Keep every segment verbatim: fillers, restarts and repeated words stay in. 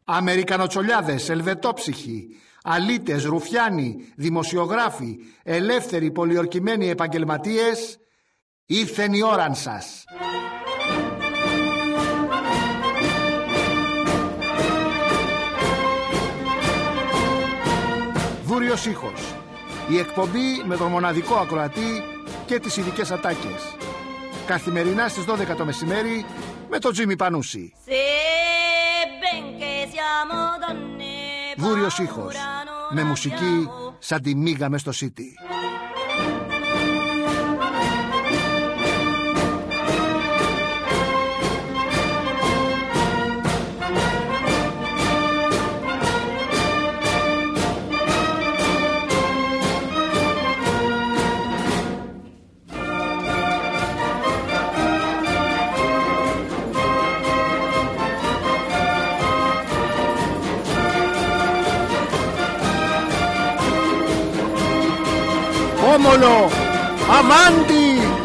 Αμερικανοτσολιάδες, ελβετόψυχοι, αλήτες, ρουφιάνοι, δημοσιογράφοι, ελεύθεροι πολιορκημένοι επαγγελματίες, ήρθεν η ώραν σας. Βούριος ήχος. Η εκπομπή με τον μοναδικό ακροατή και τις ειδικές ατάκες. Καθημερινά στις δώδεκα το μεσημέρι με τον Τζίμι Πανούση. Βούριος ήχος. Με μουσική σαν τη μίγα μες στο Σίτι. Όμολο, αβάντι!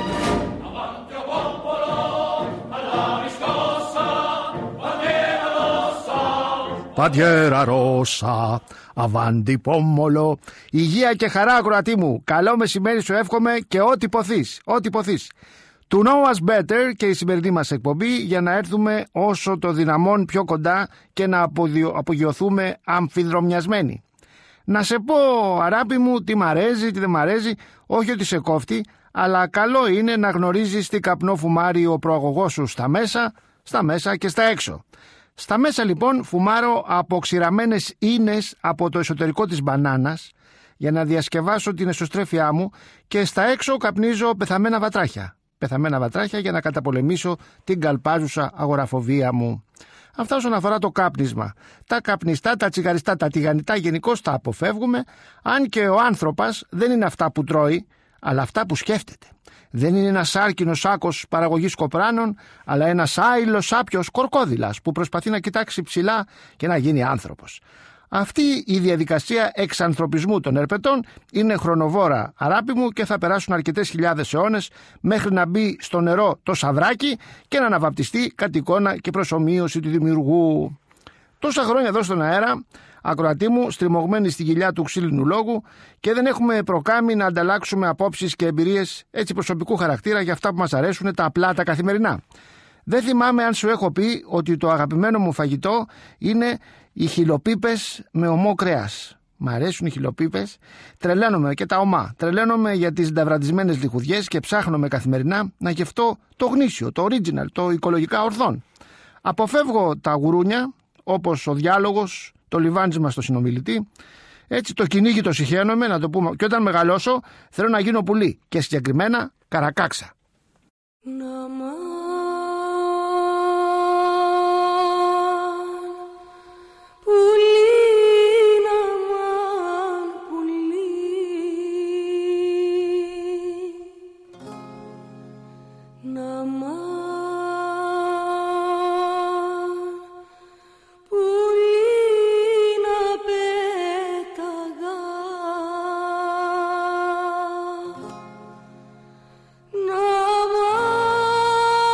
Παντιέρα Ρώσα, αβάντι πόμολο. Υγεία και χαρά, ακροατή μου. Καλό μεσημέρι σου εύχομαι και ό,τι ποθείς, ό,τι ποθείς. To know us better και η σημερινή μας εκπομπή για να έρθουμε όσο το δυναμόν πιο κοντά και να απογειωθούμε αμφιδρομιασμένοι. Να σε πω, αράπη μου, τι μ' αρέσει, τι δεν μ' αρέσει, όχι ότι σε κόφτει, αλλά καλό είναι να γνωρίζεις τι καπνό φουμάρει ο προαγωγός σου στα μέσα, στα μέσα και στα έξω. Στα μέσα λοιπόν φουμάρω αποξηραμένες ίνες από το εσωτερικό της μπανάνας για να διασκευάσω την εσωστρέφειά μου και στα έξω καπνίζω πεθαμένα βατράχια. Πεθαμένα βατράχια για να καταπολεμήσω την καλπάζουσα αγοραφοβία μου. Αυτά όσον αφορά το κάπνισμα. Τα καπνιστά, τα τσιγαριστά, τα τηγανιτά γενικώς τα αποφεύγουμε, αν και ο άνθρωπος δεν είναι αυτά που τρώει, αλλά αυτά που σκέφτεται. Δεν είναι ένας άρκινος σάκος παραγωγής κοπράνων, αλλά ένας άειλος σάπιος κορκόδηλας που προσπαθεί να κοιτάξει ψηλά και να γίνει άνθρωπος. Αυτή η διαδικασία εξανθρωπισμού των ερπετών είναι χρονοβόρα, αράπη μου, και θα περάσουν αρκετές χιλιάδες αιώνες μέχρι να μπει στο νερό το σαδράκι και να αναβαπτιστεί κατ' εικόνα και προσομοίωση του δημιουργού. Τόσα χρόνια εδώ στον αέρα, ακροατή μου, στριμωγμένοι στη κοιλιά του ξύλινου λόγου, και δεν έχουμε προκάμει να ανταλλάξουμε απόψεις και εμπειρίες έτσι προσωπικού χαρακτήρα για αυτά που μας αρέσουν, τα απλά, τα καθημερινά. Δεν θυμάμαι αν σου έχω πει ότι το αγαπημένο μου φαγητό είναι οι χιλοπίπες με ομό κρέας. Μ' αρέσουν οι χιλοπίπες. Τρελαίνομαι και τα ομά. Τρελαίνομαι για τις νταβραντισμένες λιχουδιές και ψάχνομαι καθημερινά να γευτώ το γνήσιο, το original, το οικολογικά ορθόν. Αποφεύγω τα γουρούνια, όπως ο διάλογος, το λιβάντισμα στο συνομιλητή. Έτσι το κυνήγι το συχαίνομαι, να το πούμε. Και όταν μεγαλώσω θέλω να γίνω πουλί και συγκεκριμένα καρακάξα. Nama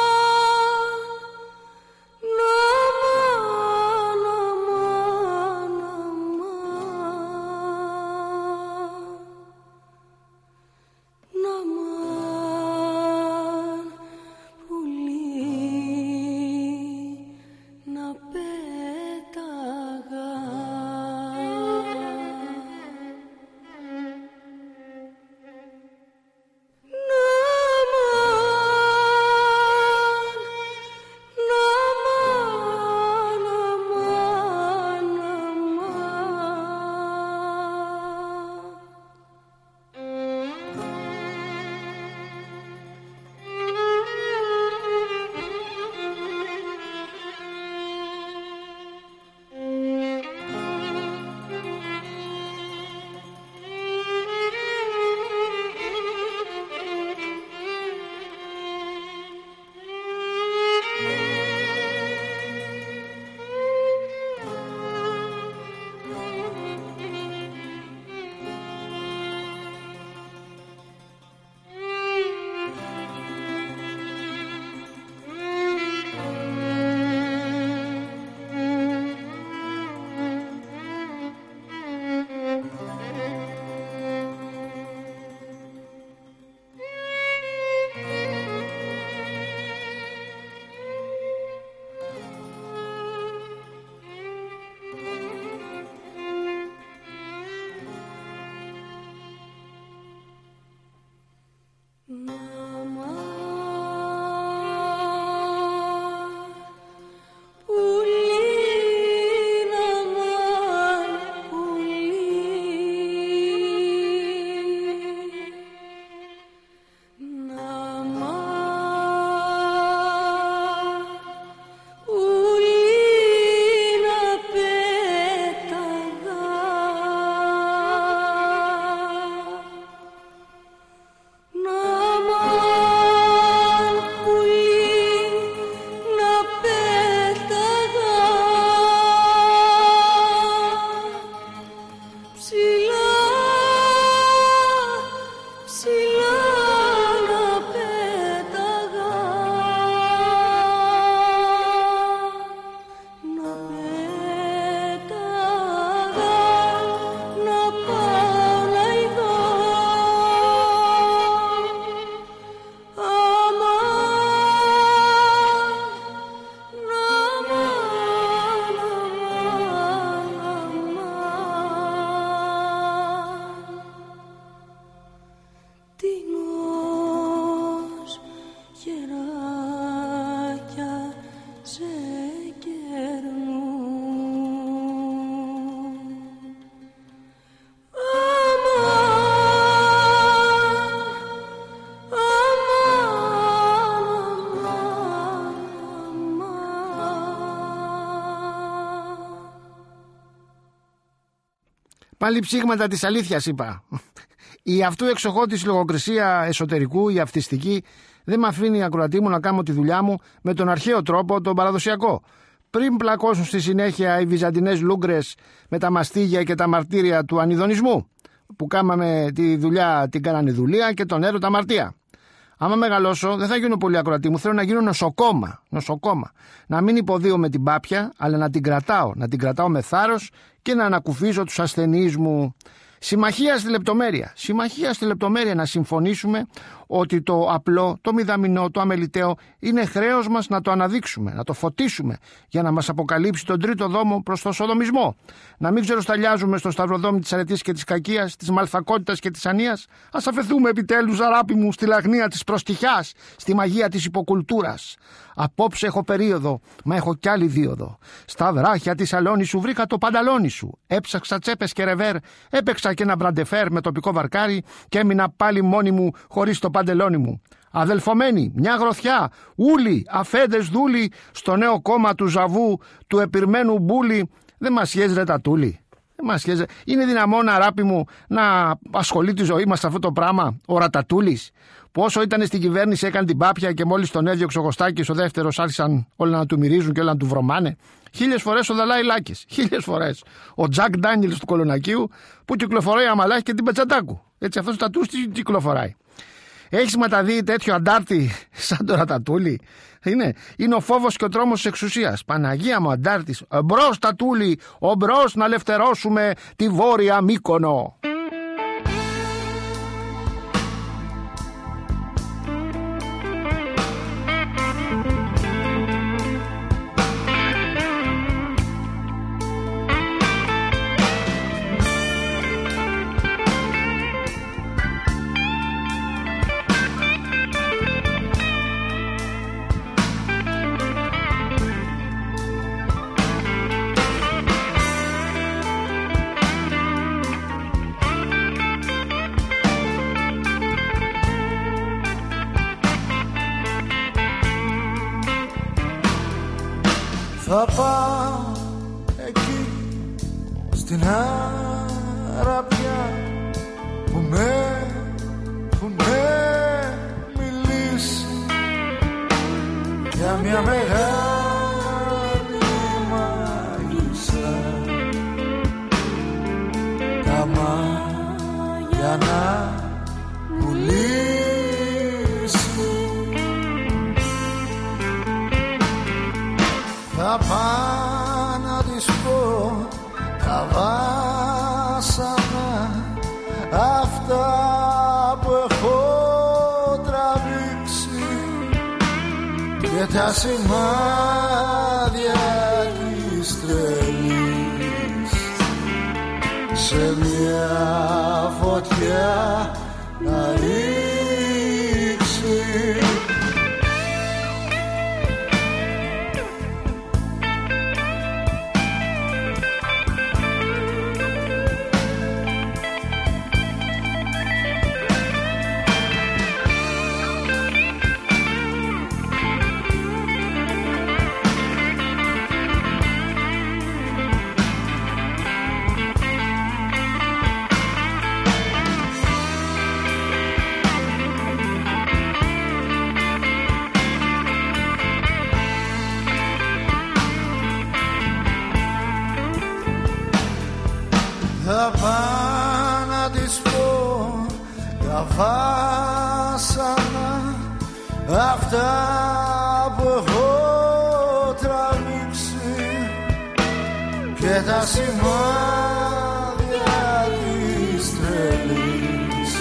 Πάλι ψήγματα της αλήθειας είπα. Η αυτού εξοχώτης λογοκρισία εσωτερικού, η αυτιστική, δεν με αφήνει ακροατή μου να κάνω τη δουλειά μου με τον αρχαίο τρόπο, τον παραδοσιακό. Πριν πλακώσουν στη συνέχεια οι βυζαντινές λούγκρες με τα μαστίγια και τα μαρτύρια του ανιδονισμού, που κάμαμε τη δουλειά, την κάνανε δουλεία και τον έρωτα αμαρτία. Άμα μεγαλώσω, δεν θα γίνω πολύ ακροατή μου. Θέλω να γίνω νοσοκόμα. νοσοκόμα. Να μην υποδίω με την πάπια, αλλά να την κρατάω. Να την κρατάω με θάρρος και να ανακουφίζω τους ασθενείς μου. Συμμαχία στη λεπτομέρεια. Συμμαχία στη λεπτομέρεια να συμφωνήσουμε ότι το απλό, το μηδαμινό, το αμεληταίο είναι χρέος μας να το αναδείξουμε, να το φωτίσουμε για να μας αποκαλύψει τον τρίτο δόμο προς το σοδομισμό. Να μην ξεροσταλιάζουμε στο σταυροδόμι της αρετής και της κακίας, της μαλθακότητας και της ανίας. Ας αφαιθούμε επιτέλους, αγάπη μου, στη λαγνία της προστιχιάς, στη μαγεία της υποκουλτούρας. Απόψε έχω περίοδο, μα έχω κι άλλη δίωδο. Στα βράχια της αλόνη σου βρήκα το πανταλόνι σου. Έψαξα τσέπες και ρεβέρ, έπαιξα και ένα μπραντεφέρ με τοπικό βαρκάρι και έμεινα πάλι μόνη μου χωρίς το παντελόνι μου. Αδελφομένοι, μια γροθιά, ούλοι, αφέντες δούλοι, στο νέο κόμμα του Ζαβού, του επιρμένου μπούλι. Δεν μας σχέζει ρε τατούλη. Δεν μας σχέζει. Είναι δυναμόν, αράπη μου, να ασχολεί τη ζωή μας σε αυτό το πράγμα ο Ρατατούλης, που όσο ήταν στην κυβέρνηση έκανε την πάπια και μόλις τον έδιωξε ο Κωστάκης ο δεύτερος άρχισαν όλα να του μυρίζουν και όλα να του βρωμάνε. Χίλιες φορές ο Δαλάι Λάκης. Χίλιες φορές. Ο Τζακ Ντάνιελς του Κολονακίου που κυκλοφοράει αμαλάχη και την Πετσαντάκου. Έτσι αυτός ο Τατούς κυκλοφοράει. Έχεις ματαδεί τέτοιο αντάρτη σαν το Ρατατούλη? Είναι, είναι ο φόβος και ο τρόμος της εξουσίας. Παναγία μου, αντάρτης. Μπρος Τατούλη, ο μπρος να ελευθερώσουμε τη Βόρεια Μύκονο. Θα πάω εκεί στην Αραπιά που με, που με μιλήσει για μια μεγάλη μάγισσα. Τα μάγια να μου λύσει. Θα πάω να της πω τα βάσανα αυτά που έχω τραβήξει και τα σημάδια της τρελής σε μια φωτιά να ρίξει. Θα πάω να της πω τα βάσανα αυτά που έχω τραβήξει και τα σημάδια της τρελής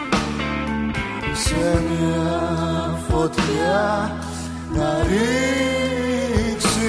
σε μια φωτιά να ρίξει.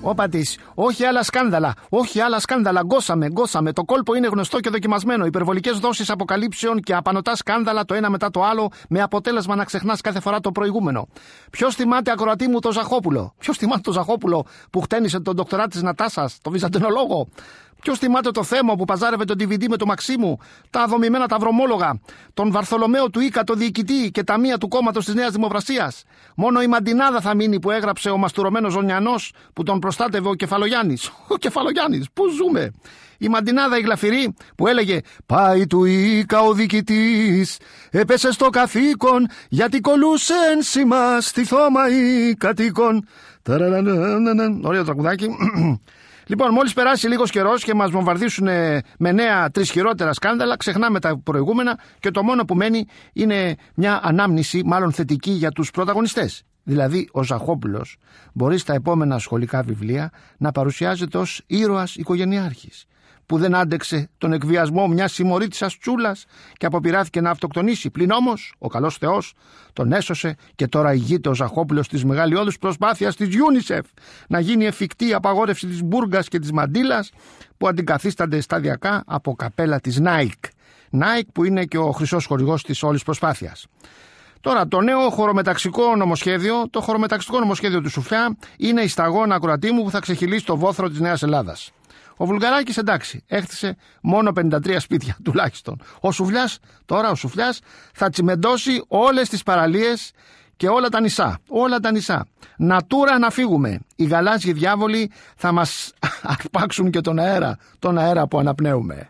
Όπα της, όχι άλλα σκάνδαλα, όχι άλλα σκάνδαλα, γκώσαμε, γκώσαμε. Το κόλπο είναι γνωστό και δοκιμασμένο. Υπερβολικές δόσεις αποκαλύψεων και απανωτά σκάνδαλα το ένα μετά το άλλο, με αποτέλεσμα να ξεχνάς κάθε φορά το προηγούμενο. Ποιος θυμάται, ακροατή μου, το Ζαχόπουλο? Ποιος θυμάται το Ζαχόπουλο που χτένισε τον ντοκτορά της Νατάσας, το βυζαντινολόγο? Ποιος θυμάται το Θέμο που παζάρευε το ντι βι ντι με το Μαξίμου, τα δομημένα τα βρωμόλογα, τον Βαρθολομαίο του Ίκα, το διοικητή και τα μία του κόμματος της Νέας Δημοκρασίας? Μόνο η Μαντινάδα θα μείνει που έγραψε ο μαστουρωμένος Ζωνιανός που τον προστάτευε ο Κεφαλογιάννης. Ο Κεφαλογιάννης, πού ζούμε? Η Μαντινάδα η γλαφυρή που έλεγε «Πάει του Ίκα ο διοικητής, έπεσε στο καθήκον γιατί κολούσε ένσημα στη θώμα ή κατοίκον». Ωραίο τραγουδάκι. Λοιπόν, μόλις περάσει λίγος καιρός και μας βομβαρδίσουν με νέα τρεις χειρότερα σκάνδαλα, ξεχνάμε τα προηγούμενα και το μόνο που μένει είναι μια ανάμνηση, μάλλον θετική, για τους πρωταγωνιστές. Δηλαδή, ο Ζαχόπουλος μπορεί στα επόμενα σχολικά βιβλία να παρουσιάζεται ως ήρωας οικογενειάρχης, που δεν άντεξε τον εκβιασμό μιας συμμορήτισσας τσούλας και αποπειράθηκε να αυτοκτονήσει. Πλην όμως, ο καλός Θεός τον έσωσε και τώρα ηγείται ο Ζαχόπουλος της μεγαλειώδους προσπάθειας της UNICEF να γίνει εφικτή η απαγόρευση της μπούργας και της μαντήλας, που αντικαθίστανται σταδιακά από καπέλα της Nike. Nike που είναι και ο χρυσός χορηγός της όλης προσπάθειας. Τώρα, το νέο χωρομεταξικό νομοσχέδιο, το χωρομεταξικό νομοσχέδιο του Σουφιά, είναι η σταγόνα, ακροατή μου, που θα ξεχυλήσει το βόθρο της Νέας Ελλάδας. Ο Βουλγαράκης, εντάξει, έχτισε μόνο πενήντα τρία σπίτια τουλάχιστον. Ο Σουφλιάς, τώρα ο Σουφλιάς θα τσιμεντώσει όλες τις παραλίες και όλα τα νησά. Όλα τα νησά. Νατούρα να φύγουμε. Οι γαλάζιοι διάβολοι θα μας αρπάξουν και τον αέρα, τον αέρα που αναπνέουμε.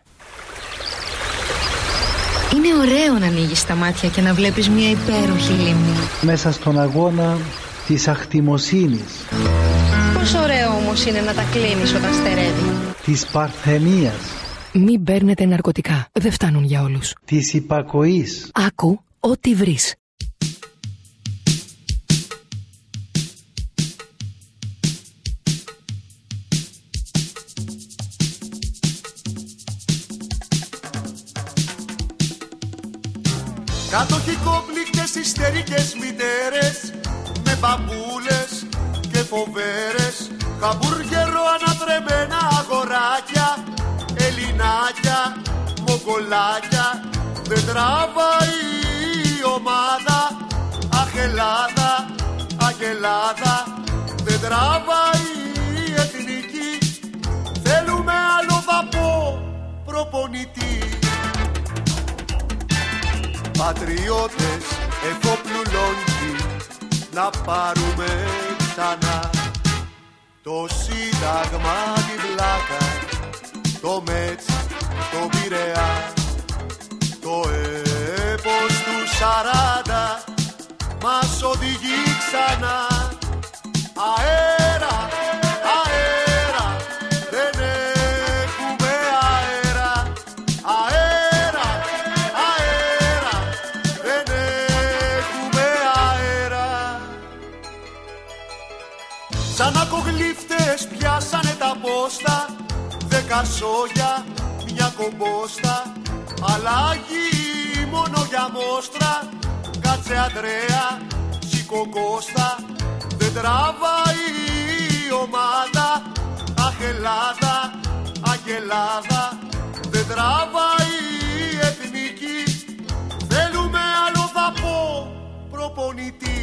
Είναι ωραίο να ανοίγεις τα μάτια και να βλέπεις μια υπέροχη λίμνη. Μέσα στον αγώνα της αχτιμοσύνης. Πόσο ωραίο όμως είναι να τα κλείνεις όταν στερεύει. Της παρθενίας. Μην παίρνετε ναρκωτικά. Δεν φτάνουν για όλους. Της υπακοής. Άκου ό,τι βρεις. Κατοχικόπληκτες ιστερικές μητέρες με μπαμπούλες και φοβέρες, χαμπούργερο ανατρεμμένα αγοράκια, ελληνάκια, μογκολάκια. Δεν τραβάει η ομάδα, αχ Ελλάδα, αχ Ελλάδα. Δεν τραβάει η εθνική, θέλουμε άλλο δαπό προπονητή. Πατριώτες, εφόπλου λόγκι, να πάρουμε ξανά το Σύνταγμα, την πλάκα, το Μέτς, το Πειραιά, το έπος του σαράντα μας οδηγεί ξανά. Αέρα, αέρα, δεν έχουμε αέρα. Αέρα, αέρα, δεν έχουμε αέρα. Σαν ακογλύφτες πιάσανε τα πόστα, δέκα σόγια, μια κομπόστα. Αλλάγει μόνο για μόστρα, κάτσε Αντρέα, σήκω Κώστα. Δεν τραβάει η ομάδα, αχ Ελλάδα, αχ Ελλάδα. Δεν τραβάει η εθνική, θέλουμε άλλο δαπό προπονητή.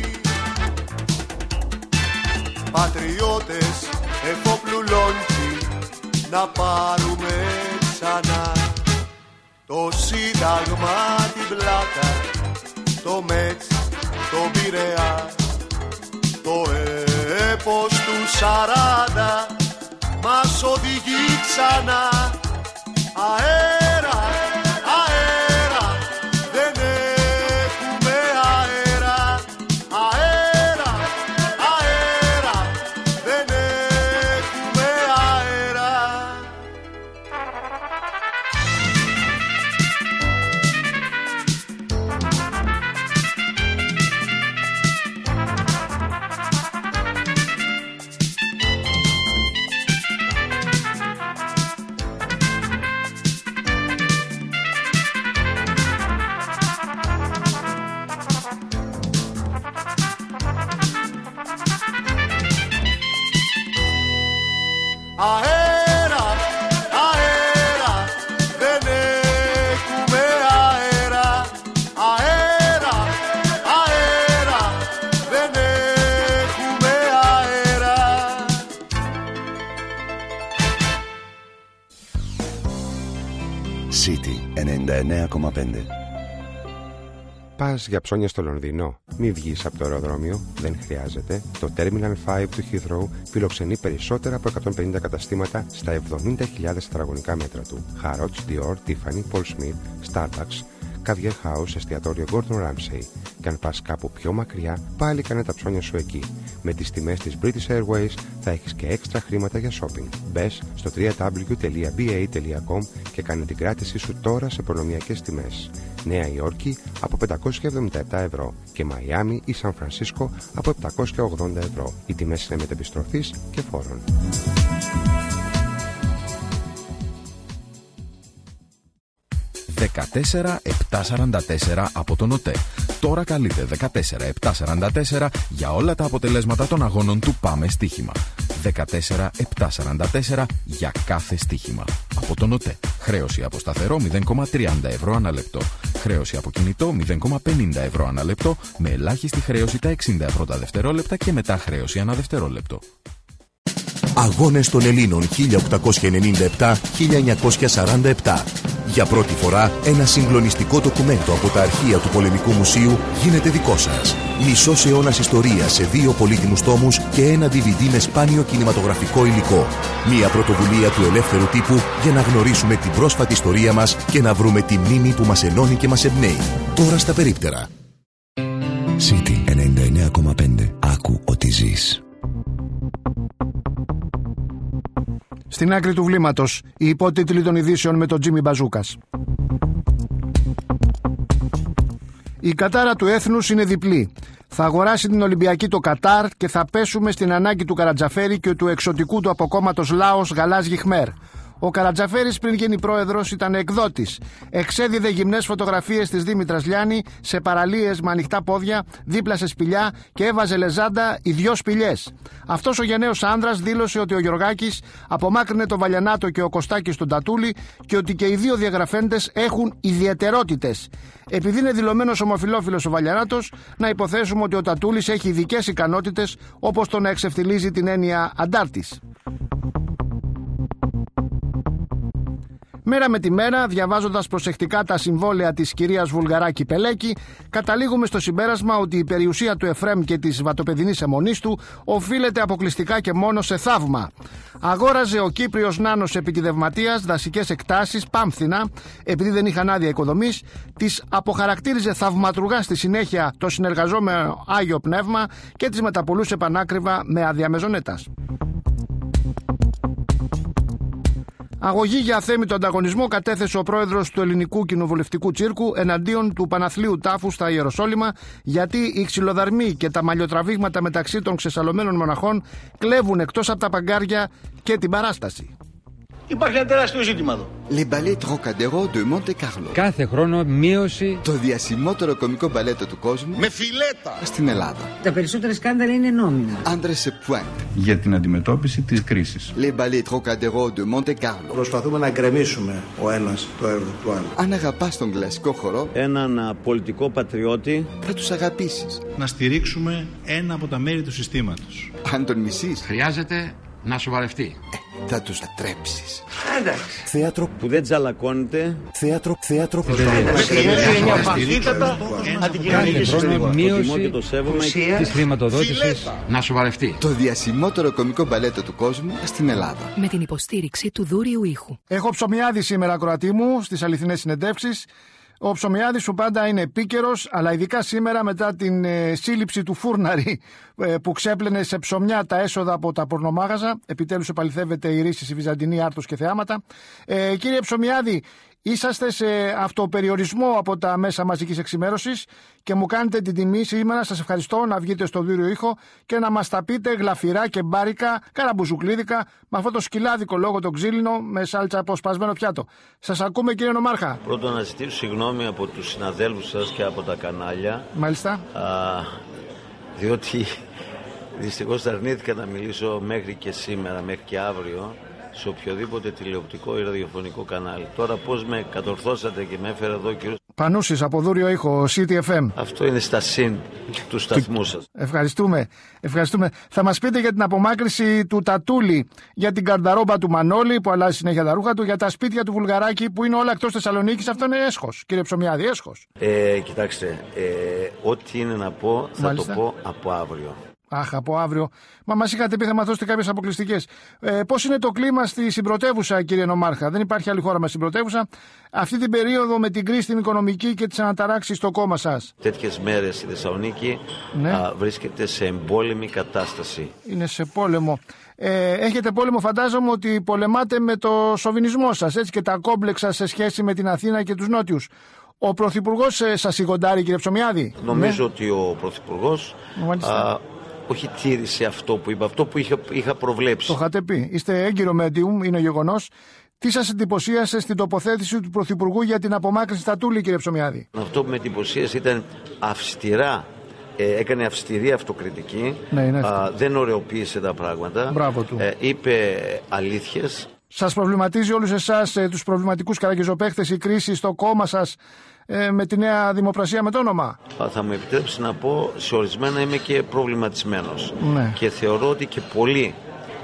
Πατριώτες, εφόπλου λόγκι, να πάρουμε ξανά το Σύνταγμα, την πλάκα, το Μέτς, το Πειραιά, το έπος του σαράντα μας οδηγεί ξανά. Αέρα, αέρα, δεν έχουμε αέρα. Αέρα, αέρα, δεν έχουμε αέρα. ενενήντα εννέα κόμμα πέντε. Πας για ψώνια στο Λονδίνο? Μη βγεις από το αεροδρόμιο, δεν χρειάζεται. Το Terminal πέντε του Heathrow φιλοξενεί περισσότερα από εκατόν πενήντα καταστήματα στα εβδομήντα χιλιάδες τετραγωνικά μέτρα του. Harrods, Dior, Tiffany, Paul Smith, Starbucks, Caviar House, εστιατόριο Gordon Ramsay. Και αν πας κάπου πιο μακριά, πάλι κάνε τα ψώνια σου εκεί. Με τις τιμές της British Airways θα έχεις και έξτρα χρήματα για shopping. Μπες στο double-u double-u double-u τελεία μπι έι τελεία com και κάνε την κράτησή σου τώρα σε προνομιακές τιμές. Νέα Υόρκη από πεντακόσια εβδομήντα επτά ευρώ και Μαϊάμι ή Σαν Φρανσίσκο από επτακόσια ογδόντα ευρώ. Οι τιμές είναι μετεπιστροφής και φόρων. δεκατέσσερα επτακόσια σαράντα τέσσερα από τον ΟΤΕ. Τώρα καλείτε δεκατέσσερα επτακόσια σαράντα τέσσερα για όλα τα αποτελέσματα των αγώνων του Πάμε Στοίχημα. δεκατέσσερα επτακόσια σαράντα τέσσερα για κάθε στοίχημα. Από τον ΟΤΕ. Χρέωση από σταθερό μηδέν κόμμα τριάντα ευρώ ανά λεπτό. Χρέωση από κινητό μηδέν κόμμα πενήντα ευρώ ανά λεπτό, με ελάχιστη χρέωση τα εξήντα ευρώ τα δευτερόλεπτα και μετά χρέωση ανά δευτερόλεπτο. Αγώνες των Ελλήνων χίλια οκτακόσια ενενήντα επτά με χίλια εννιακόσια σαράντα επτά. Για πρώτη φορά ένα συγκλονιστικό ντοκουμέντο από τα αρχεία του Πολεμικού Μουσείου γίνεται δικό σας. Μισός αιώνας ιστορίας σε δύο πολύτιμους τόμους και ένα ντι βι ντι με σπάνιο κινηματογραφικό υλικό. Μια πρωτοβουλία του ελεύθερου τύπου για να γνωρίσουμε την πρόσφατη ιστορία μας και να βρούμε τη μνήμη που μας ενώνει και μας εμπνέει. Τώρα στα περίπτερα. City ενενήντα εννέα κόμμα πέντε. Άκου ότι ζεις. Στην άκρη του βλήματος, οι υπότιτλοι των ειδήσεων με τον Τζίμι Μπαζούκας. Η κατάρα του έθνους είναι διπλή. Θα αγοράσει την Ολυμπιακή το Κατάρ και θα πέσουμε στην ανάγκη του Καρατζαφέρη και του εξωτικού του αποκόμματος Λάος Γαλάζι Χμέρ. Ο Καρατζαφέρης πριν γίνει πρόεδρος ήταν εκδότης. Εξέδιδε γυμνές φωτογραφίες της Δήμητρας Λιάννη σε παραλίες με ανοιχτά πόδια, δίπλα σε σπηλιά και έβαζε λεζάντα οι δυο σπηλιές. Αυτός ο γενναίος άνδρας δήλωσε ότι ο Γιωργάκης απομάκρυνε τον Βαλιανάτο και ο Κωστάκης τον Τατούλη και ότι και οι δύο διαγραφέντες έχουν ιδιαιτερότητες. Επειδή είναι δηλωμένος ομοφυλόφιλος ο Βαλιανάτος, να υποθέσουμε ότι ο Τατούλης έχει ειδικές ικανότητες, όπως το να εξευθυλίζει την έννοια αντάρτης. Μέρα με τη μέρα, διαβάζοντας προσεκτικά τα συμβόλαια της κυρίας Βουλγαράκη Πελέκη, καταλήγουμε στο συμπέρασμα ότι η περιουσία του Εφρέμ και της βατοπεδινής αιμονής του οφείλεται αποκλειστικά και μόνο σε θαύμα. Αγόραζε ο Κύπριος Νάνος επιτιδευματίας δασικές εκτάσεις πάμφθηνα, επειδή δεν είχαν άδεια οικοδομής, τις αποχαρακτήριζε θαυματουργά στη συνέχεια το συνεργαζόμενο Άγιο Πνεύμα και τις μεταπολούσε πανάκριβα με άδεια μεζονέτας. Αγωγή για αθέμητο ανταγωνισμό κατέθεσε ο πρόεδρος του Ελληνικού Κοινοβουλευτικού Τσίρκου εναντίον του Παναθλίου Τάφου στα Ιεροσόλυμα, γιατί οι ξυλοδαρμοί και τα μαλλιοτραβήγματα μεταξύ των ξεσαλωμένων μοναχών κλέβουν εκτός από τα παγκάρια και την παράσταση. Υπάρχει ένα τεράστιο ζήτημα εδώ. Les ballets Trocadéro de Monte Carlo. Κάθε χρόνο μείωση. Το διασημότερο κωμικό μπαλέτο του κόσμου. Με φιλέτα. Στην Ελλάδα. Τα περισσότερα σκάνδαλα είναι νόμινα. André σε pointe. Για την αντιμετώπιση της κρίσης. Les ballets Trocadéro de Monte Carlo. Προσπαθούμε να γκρεμίσουμε ο ένας το έργο του άλλου. Αν αγαπάς τον κλασικό χορό, έναν πολιτικό πατριώτη, θα τους αγαπήσεις. Να στηρίξουμε ένα από τα μέρη του συστήματος. Αν τον μισείς, χρειάζεται να σοβαρευτεί. Ε, θα τους ατρέψεις. Εντάξει. Θέατρο που δεν τζαλακώνεται. Θέατρο, θέατρο που δεν Κάθε χρόνο μείωση της χρηματοδότησης. Να σοβαρευτεί. Το διασημότερο κωμικό μπαλέτο του κόσμου στην Ελλάδα. Με την υποστήριξη του Δούριου Ήχου. Έχω Ψωμιάδη σήμερα, ακροατή μου, στις αληθινές συνεντεύξεις. Ο Ψωμιάδης σου πάντα είναι επίκαιρος, αλλά ειδικά σήμερα μετά την ε, σύλληψη του Φούρναρη ε, που ξέπλαινε σε ψωμιά τα έσοδα από τα πορνομάγαζα. Επιτέλους επαληθεύεται η ρίση στη Βυζαντινή, άρτος και θεάματα. Ε, κύριε Ψωμιάδη, είσαστε σε αυτοπεριορισμό από τα μέσα μαζικής εξημέρωσης και μου κάνετε την τιμή σήμερα, σας ευχαριστώ, να βγείτε στο Δούριο Ήχο και να μας τα πείτε γλαφυρά και μπάρικα, καραμπουζουκλίδικα, με αυτό το σκυλάδικο λόγο το ξύλινο με σάλτσα από σπασμένο πιάτο. Σας ακούμε, κύριε Νομάρχα. Πρώτον, να ζητήσω συγγνώμη από τους συναδέλφους σας και από τα κανάλια. Μάλιστα. Α, διότι δυστυχώς αρνήθηκα να μιλήσω μέχρι και σήμερα, μέχρι και αύριο, σε οποιοδήποτε τηλεοπτικό ή ραδιοφωνικό κανάλι. Τώρα πώς με κατορθώσατε και με έφερε εδώ, κύριος. Πανούσης από Δούριο Ήχο, City εφ εμ. Αυτό είναι στα συν του σταθμού σας. Ευχαριστούμε, ευχαριστούμε. Θα μας πείτε για την απομάκρυση του Τατούλη, για την καρνταρόμπα του Μανώλη που αλλάζει συνέχεια τα ρούχα του, για τα σπίτια του Βουλγαράκη που είναι όλα εκτός Θεσσαλονίκης. Αυτό είναι έσχος, κύριε Ψωμιάδη, έσχος. Ε, κοιτάξτε, ε, ό,τι είναι να πω θα Μάλιστα. το πω από αύριο. Αχ, από αύριο. Μα μας είχατε πει θα μας δώσετε κάποιες αποκλειστικές. Ε, πώς είναι το κλίμα στη συμπρωτεύουσα, κύριε Νομάρχα? Δεν υπάρχει άλλη χώρα με συμπρωτεύουσα. Αυτή την περίοδο με την κρίση την οικονομική και τις αναταράξεις στο κόμμα σας. Τέτοιες μέρες η Θεσσαλονίκη ναι. α, βρίσκεται σε εμπόλεμη κατάσταση. Είναι σε πόλεμο. Ε, έχετε πόλεμο, φαντάζομαι ότι πολεμάτε με το σοβινισμό σας, έτσι, και τα κόμπλεξα σε σχέση με την Αθήνα και τους Νότιους. Ο Πρωθυπουργός ε, σας σιγοντάρει, κύριε Ψωμιάδη? Νομίζω ναι. ότι ο Πρωθυπουργός όχι τήρησε αυτό που είπα, αυτό που είχα, είχα προβλέψει. Το είχατε πει. Είστε έγκυρο medium, είναι γεγονός. Τι σας εντυπωσίασε στην τοποθέτηση του Πρωθυπουργού για την απομάκρυνση Τατούλη, κύριε Ψωμιάδη? Αυτό που με εντυπωσίασε ήταν αυστηρά, ε, έκανε αυστηρή αυτοκριτική, ναι, α, δεν ωρεοποίησε τα πράγματα. Μπράβο του. Ε, είπε αλήθειες. Σας προβληματίζει όλους εσάς, ε, τους προβληματικούς καραγκιόζοπαίχτες, η κρίση στο κόμμα σας ε, με τη νέα δημοπρασία με το όνομα? Θα μου επιτρέψει να πω, σε ορισμένα είμαι και προβληματισμένος. Ναι. Και θεωρώ ότι και πολλοί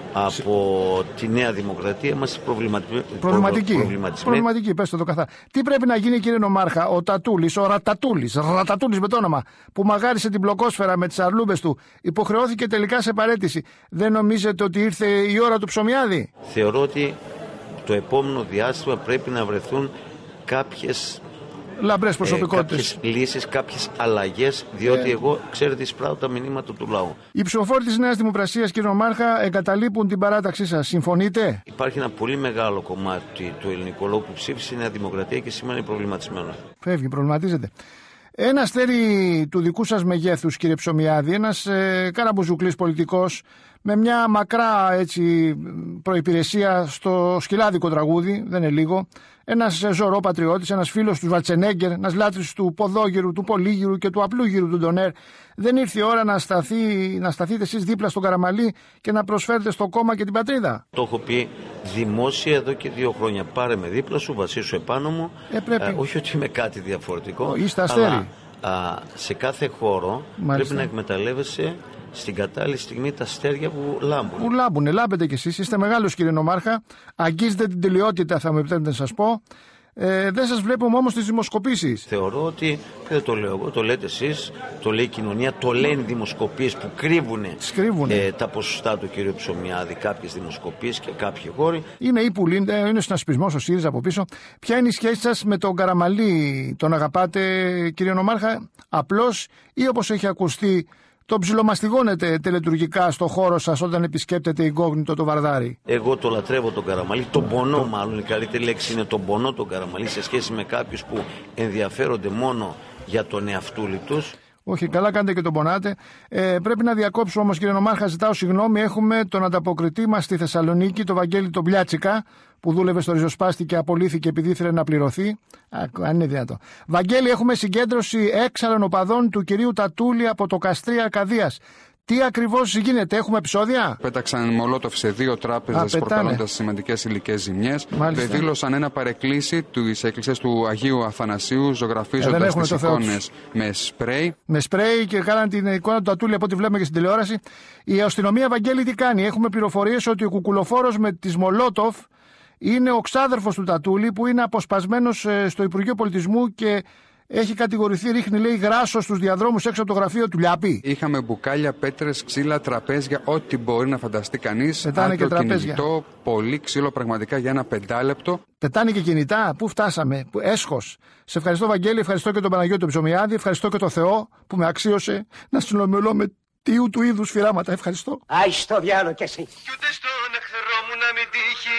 από τη Νέα Δημοκρατία είμαστε προβληματι... προβληματικοί. προβληματισμένοι. Προβληματικοί, πέστε το καθαρά. Τι πρέπει να γίνει, κύριε Νομάρχα, ο Τατούλης, ο Ρατατούλης, Ρατατούλης με το όνομα, που μαγάρισε την μπλοκόσφαιρα με τις αρλούμπες του, υποχρεώθηκε τελικά σε παραίτηση. Δεν νομίζετε ότι ήρθε η ώρα του Ψωμιάδη? Θεωρώ ότι το επόμενο διάστημα πρέπει να βρεθούν κάποιες λαμπρές προσωπικότητες. Ε, κάποιες λύσεις, κάποιες αλλαγές, διότι ε. εγώ, ξέρετε, εισπράττω τα μηνύματα του λαού. Οι ψηφοφόροι της Νέας Δημοκρασίας, κύριε Νομάρχα, εγκαταλείπουν την παράταξή σας. Συμφωνείτε? Υπάρχει ένα πολύ μεγάλο κομμάτι του ελληνικού λαού που ψήφισε η Νέα Δημοκρατία και σήμερα είναι προβληματισμένο. Φεύγει, προβληματίζεται. Ένα αστέρι του δικού σας μεγέθους, κύριε Ψωμιάδη, ένας ε, καραμπουζουκλής πολιτικός, με μια μακρά έτσι, προϋπηρεσία στο σκυλάδικο τραγούδι, δεν είναι λίγο. Ένας ζωρό πατριώτης, ένας φίλος του Βατσενέγκερ, ένας λάτρης του ποδόγυρου, του πολύγυρου και του απλούγυρου του Ντονέρ. Δεν ήρθε η ώρα να, σταθεί, να σταθείτε εσείς δίπλα στον Καραμαλή και να προσφέρετε στο κόμμα και την πατρίδα? Το έχω πει δημόσια εδώ και δύο χρόνια. Πάρε με δίπλα σου, βασίσου επάνω μου. Ε, πρέπει. Ε, όχι ότι είμαι κάτι διαφορετικό. Είστε αστέρι. Αλλά α, σε κάθε χώρο Μάλιστα. πρέπει να εκμεταλλεύεσαι στην κατάλληλη στιγμή τα αστέρια που λάμπουν. Που λάμπουν, λάμπετε κι εσείς. Είστε μεγάλος, κύριε Νομάρχα. Αγγίζετε την τελειότητα, θα μου επιτρέπετε να σας πω. Ε, δεν σας βλέπουμε όμως στις δημοσκοπήσεις. Θεωρώ ότι, δεν το λέω εγώ, το λέτε εσείς, το λέει η κοινωνία, το λένε οι δημοσκοπήσεις που κρύβουν ε, τα ποσοστά του κύριου Ψωμιάδη, κάποιες δημοσκοπήσεις και κάποιοι χώροι. Είναι ή πουλή, είναι ο συνασπισμός, ο ΣΥΡΙΖΑ από πίσω. Ποια είναι η σχέση σας με τον Καραμαλή? Τον αγαπάτε, κύριε Νομάρχα, απλώς, ή όπως έχει ακουστεί, τον ψιλομαστιγώνετε τελετουργικά στο χώρο σας όταν επισκέπτεται ιγκόγνητο το Βαρδάρι? Εγώ το λατρεύω τον Καραμαλή, τον πονώ μάλλον, η καλύτερη λέξη είναι τον πονώ τον Καραμαλή σε σχέση με κάποιους που ενδιαφέρονται μόνο για τον εαυτούλη τους. Όχι, καλά κάνετε και τον πονάτε. Ε, πρέπει να διακόψω όμως, κύριε Νομάρχα, ζητάω συγγνώμη. Έχουμε τον ανταποκριτή μας στη Θεσσαλονίκη, τον Βαγγέλη τον Πλιάτσικα, που δούλευε στο ριζοσπάστη και απολύθηκε επειδή ήθελε να πληρωθεί. Α, αν είναι δυνατό. Βαγγέλη, έχουμε συγκέντρωση έξαλλων οπαδών του κυρίου Τατούλη από το Καστρί Αρκαδίας. Τι ακριβώς γίνεται, έχουμε επεισόδια? Πέταξαν μολότοφ σε δύο τράπεζες, προκαλώντας σημαντικές υλικές ζημιές. Δεδήλωσαν ένα παρεκκλήσι της εκκλησίας του Αγίου Αθανασίου, ζωγραφίζοντας ε, τις εικόνες με σπρέι. Με σπρέι και κάναν την εικόνα του Τατούλη από ό,τι βλέπουμε και στην τηλεόραση. Η αστυνομία, Βαγγέλη, τι κάνει? Έχουμε πληροφορίες ότι ο κουκουλοφόρος με τις μολότοφ είναι ο ξάδερφος του Τατούλη, που είναι αποσπασμένος στο Υπουργείο Πολιτισμού και έχει κατηγορηθεί, ρίχνει, λέει, γράσο στους διαδρόμους έξω από το γραφείο του Λιάπη. Είχαμε μπουκάλια, πέτρες, ξύλα, τραπέζια, ό,τι μπορεί να φανταστεί κανείς. Πετάνε και τραπέζια. Κινητό, πολύ ξύλο πραγματικά για ένα πεντάλεπτο. Πετάνε και κινητά. Πού φτάσαμε? Έσχος. Σε ευχαριστώ, Βαγγέλη, ευχαριστώ και τον Παναγιώτη τον Ψωμιάδη, ευχαριστώ και τον Θεό που με αξίωσε να συνομιλώ με τίου του είδους σφυράματα. Ευχαριστώ. Άι στο διάλο κι εσύ. Κι ούτε στον εχθρό μου να μην τύχει.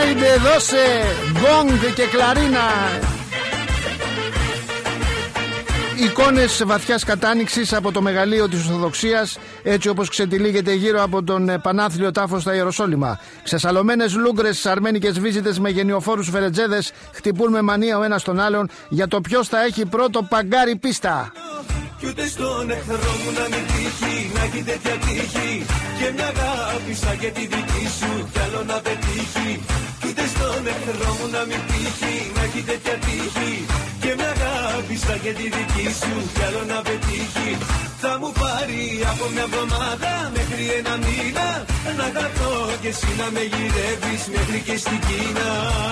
Άιντε δώσε γκόγκ και κλαρίνα. Εικόνες βαθιάς κατάνοιξης από το μεγαλείο της Ορθοδοξίας, έτσι όπως ξετυλίγεται γύρω από τον πανάθλιο τάφο στα Ιεροσόλυμα. Ξεσαλωμένες λούγκρες, αρμένικες βίζιτες με γενιοφόρους φερετζέδες χτυπούν με μανία ο ένας τον άλλον για το ποιος θα έχει πρώτο παγκάρι πίστα. Κι ούτε στον εχθρό μου να μην τύχει, να έχει τέτοια τύχη. Και μια αγάπη σαν και τη δική σου κι άλλο να πετύχει. Κι ούτε στον εχθρό μου να μην τύχει, να έχει τέτοια τύχη. Και μια αγάπη σαν και τη δική σου κι άλλο να πετύχει. Θα μου πάρει από μια εβδομάδα μέχρι ένα μήνα να χαθώ και εσύ να με γυρεύεις μέχρι και στην Κίνα.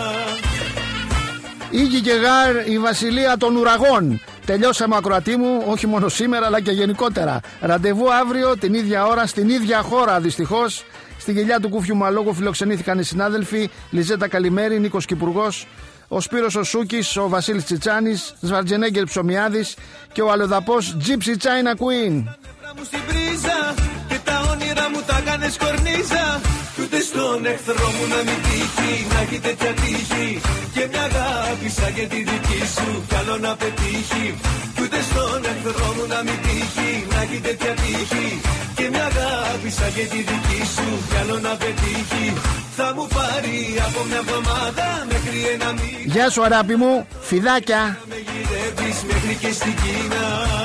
Ήγη και γάρ η βασιλεία των ουραγών. Τελειώσαμε ακροατή μου, όχι μόνο σήμερα αλλά και γενικότερα. Ραντεβού αύριο την ίδια ώρα στην ίδια χώρα. Δυστυχώς στη γελιά του Κούφιου Μαλόγου φιλοξενήθηκαν οι συνάδελφοι Λιζέτα Καλημέρη, Νίκος Κυπουργός, ο Σπύρος ο Σούκης, ο Βασίλης Τσιτσάνης, Σβαρτζενέγκερ Ψωμιάδης και ο αλλοδαπός Gypsy China Queen. Και τα όνειρα μου τα κάνες κορνίζα. Κι ούτε στον εχθρό μου να μην τύχει, να έχει τέτοια τύχη. Και μια αγάπη σαν και τη δική σου κι άλλο να πετύχει. Κι ούτε στον εχθρό μου να μην τύχει, να έχει τέτοια τύχη. Και μια αγάπη σαν και τη δική σου κι άλλο να πετύχει. Θα μου πάρει από μια εβδομάδα μέχρι ένα μήνα. Γεια σου αράπη μου, φιδάκια. Με γυρεύεις μέχρι και στην Κίνα.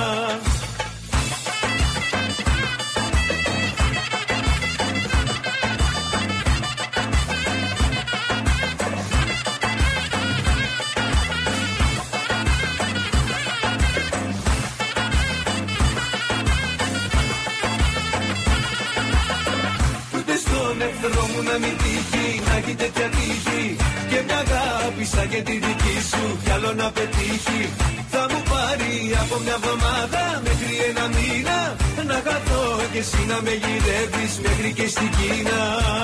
Να μην τύχει, να έχει τέτοια τύχη. Και μια αγάπη σαν και τη δική σου κι άλλο να πετύχει. Θα μου πάρει από μια εβδομάδα μέχρι ένα μήνα να χαθώ και εσύ να με γυρεύεις μέχρι και στην Κίνα.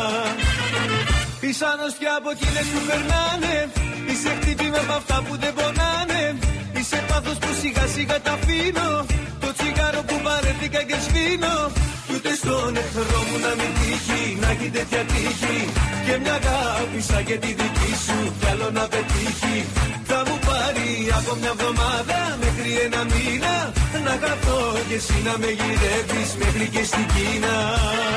Είσαι αρρώστια από εκείνες που περνάνε. Είσαι χτύπη με από αυτά που δεν πονάνε. Είσαι πάθος που σιγά σιγά τα αφήνω. Το τσιγάρο που βαρέθηκα και σβήνω. Κι ούτε στον εχθρό μου να μην τύχει, να έχει τέτοια τύχη. Και μια αγάπη σαν και τη δική σου κι άλλο να πετύχει. Θα μου πάρει από μια εβδομάδα μέχρι ένα μήνα να χαθώ και εσύ να με γυρεύεις μέχρι και στην Κίνα.